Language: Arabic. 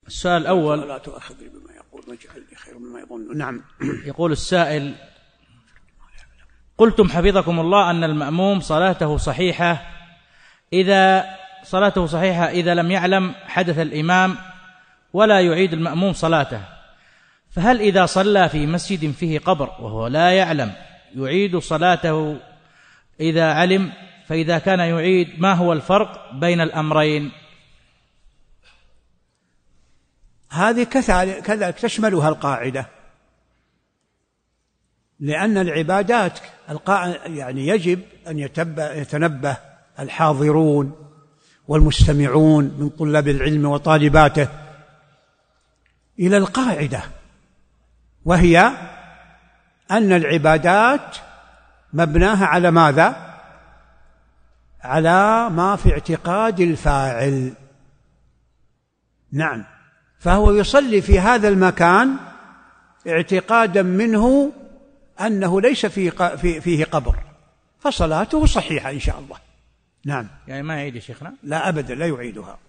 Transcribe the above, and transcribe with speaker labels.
Speaker 1: السؤال الأول:
Speaker 2: لا تؤاخذني بما يقول واجعل لي خير مما يظن. نعم.
Speaker 1: يقول السائل: قلتم حفظكم الله أن المأموم صلاته صحيحة إذا لم يعلم حدث الإمام ولا يعيد المأموم صلاته، فهل إذا صلى في مسجد فيه قبر وهو لا يعلم يعيد صلاته إذا علم؟ فإذا كان يعيد، ما هو الفرق بين الأمرين؟
Speaker 2: هذه كذلك تشملها القاعدة، لأن العبادات يعني يجب أن يتنبه الحاضرون والمستمعون من طلاب العلم وطالباته إلى القاعدة، وهي أن العبادات مبناها على ماذا؟ على ما في اعتقاد الفاعل. نعم، فهو يصلي في هذا المكان اعتقادا منه أنه ليس فيه قبر، فصلاته صحيحة إن شاء الله. نعم.
Speaker 1: يعني ما يعيد يا شيخنا؟
Speaker 2: لا أبدا، لا يعيدها.